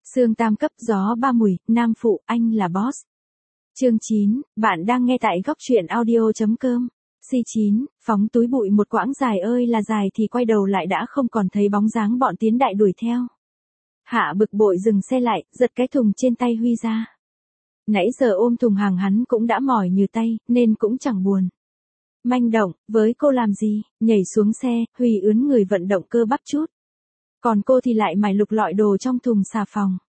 Xương tam cấp gió ba mùi, nam phụ, anh là boss. Chương 9, bạn đang nghe tại góc truyện audio.com. C9, phóng túi bụi một quãng dài ơi là dài thì quay đầu lại đã không còn thấy bóng dáng bọn Tiến Đại đuổi theo. Hạ bực bội dừng xe lại, giật cái thùng trên tay Huy ra. Nãy giờ ôm thùng hàng hắn cũng đã mỏi như tay, nên cũng chẳng buồn manh động, với cô làm gì, nhảy xuống xe, Huy ướn người vận động cơ bắp chút. Còn cô thì lại mải lục lọi đồ trong thùng xà phòng.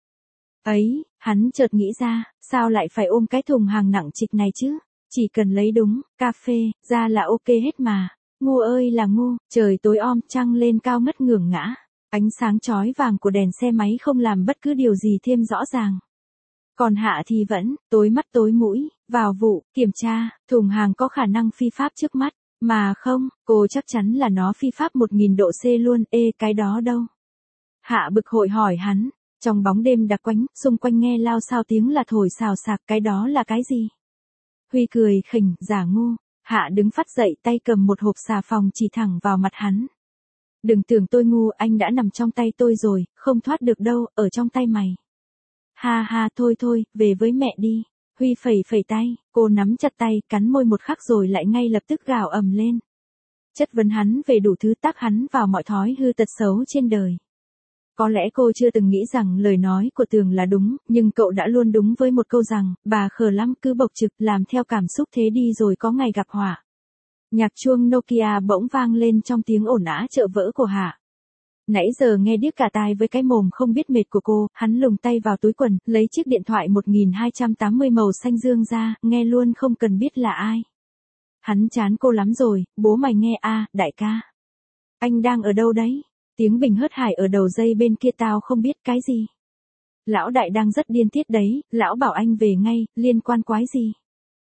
Ấy, hắn chợt nghĩ ra, sao lại phải ôm cái thùng hàng nặng trịch này chứ? Chỉ cần lấy đúng, cà phê, ra là ok hết mà. Ngu ơi là ngu, trời tối om, trăng lên cao ngất ngưởng ngã. Ánh sáng chói vàng của đèn xe máy không làm bất cứ điều gì thêm rõ ràng. Còn Hạ thì vẫn, tối mắt tối mũi, vào vụ, kiểm tra, thùng hàng có khả năng phi pháp trước mắt. Mà không, cô chắc chắn là nó phi pháp 1000 độ C luôn, cái đó đâu? Hạ bực hội hỏi hắn. Trong bóng đêm đặc quánh, xung quanh nghe lao sao tiếng là thổi xào xạc, cái đó là cái gì? Huy cười khỉnh, giả ngu. Hạ đứng phát dậy, tay cầm một hộp xà phòng chỉ thẳng vào mặt hắn. Đừng tưởng tôi ngu, anh đã nằm trong tay tôi rồi, không thoát được đâu, ở trong tay mày. Ha ha, thôi thôi, về với mẹ đi. Huy phẩy phẩy tay, cô nắm chặt tay, cắn môi một khắc rồi lại ngay lập tức gào ầm lên. Chất vấn hắn về đủ thứ, tác hắn vào mọi thói hư tật xấu trên đời. Có lẽ cô chưa từng nghĩ rằng lời nói của Tường là đúng, nhưng cậu đã luôn đúng với một câu rằng, bà khờ lắm cứ bộc trực làm theo cảm xúc thế đi rồi có ngày gặp họa. Nhạc chuông Nokia bỗng vang lên trong tiếng ồn ào chợ vỡ của Hạ. Nãy giờ nghe điếc cả tai với cái mồm không biết mệt của cô, hắn lùng tay vào túi quần, lấy chiếc điện thoại 1280 màu xanh dương ra, nghe luôn không cần biết là ai. Hắn chán cô lắm rồi, bố mày nghe đại ca. Anh đang ở đâu đấy? Tiếng bình hớt hải ở đầu dây bên kia, tao không biết cái gì. Lão đại đang rất điên tiết đấy, lão bảo anh về ngay, liên quan quái gì?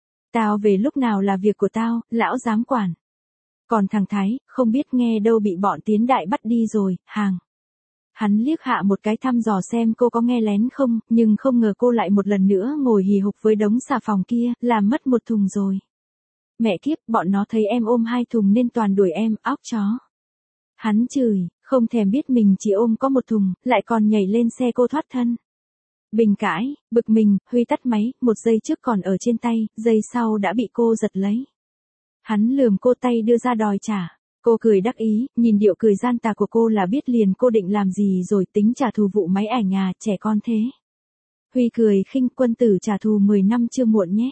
Tao về lúc nào là việc của tao, lão dám quản. Còn thằng Thái, không biết nghe đâu bị bọn Tiến Đại bắt đi rồi, hàng. Hắn liếc Hạ một cái thăm dò xem cô có nghe lén không, nhưng không ngờ cô lại một lần nữa ngồi hì hục với đống xà phòng kia, làm mất một thùng rồi. Mẹ kiếp, bọn nó thấy em ôm 2 thùng nên toàn đuổi em, óc chó. Hắn chửi, không thèm biết mình chỉ ôm có một thùng, lại còn nhảy lên xe cô thoát thân. Bình cãi, bực mình, Huy tắt máy, 1 giây trước còn ở trên tay, giây sau đã bị cô giật lấy. Hắn lườm cô, tay đưa ra đòi trả. Cô cười đắc ý, nhìn điệu cười gian tà của cô là biết liền cô định làm gì rồi, tính trả thù vụ máy ải nhà, trẻ con thế. Huy cười khinh, quân tử trả thù 10 năm chưa muộn nhé.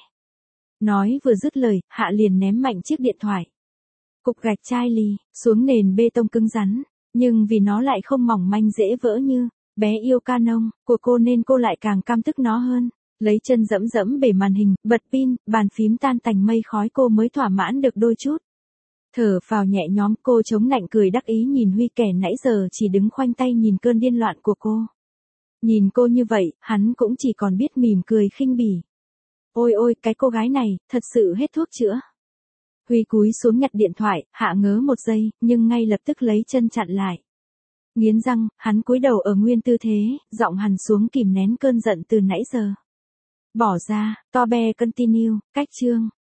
Nói vừa dứt lời, Hạ liền ném mạnh chiếc điện thoại. Cục gạch chai lì, xuống nền bê tông cứng rắn, nhưng vì nó lại không mỏng manh dễ vỡ như bé yêu Canon của cô nên cô lại càng căm tức nó hơn. Lấy chân dẫm dẫm bể màn hình, bật pin, bàn phím tan tành mây khói cô mới thỏa mãn được đôi chút. Thở phào nhẹ nhõm, cô chống nạnh cười đắc ý nhìn Huy kẻ nãy giờ chỉ đứng khoanh tay nhìn cơn điên loạn của cô. Nhìn cô như vậy, hắn cũng chỉ còn biết mỉm cười khinh bỉ. Ôi ôi, cái cô gái này, thật sự hết thuốc chữa. Huy cúi xuống nhặt điện thoại, Hạ ngớ 1 giây, nhưng ngay lập tức lấy chân chặn lại. Nghiến răng, hắn cúi đầu ở nguyên tư thế, giọng hằn xuống kìm nén cơn giận từ nãy giờ. Bỏ ra, to be continue, cách chương.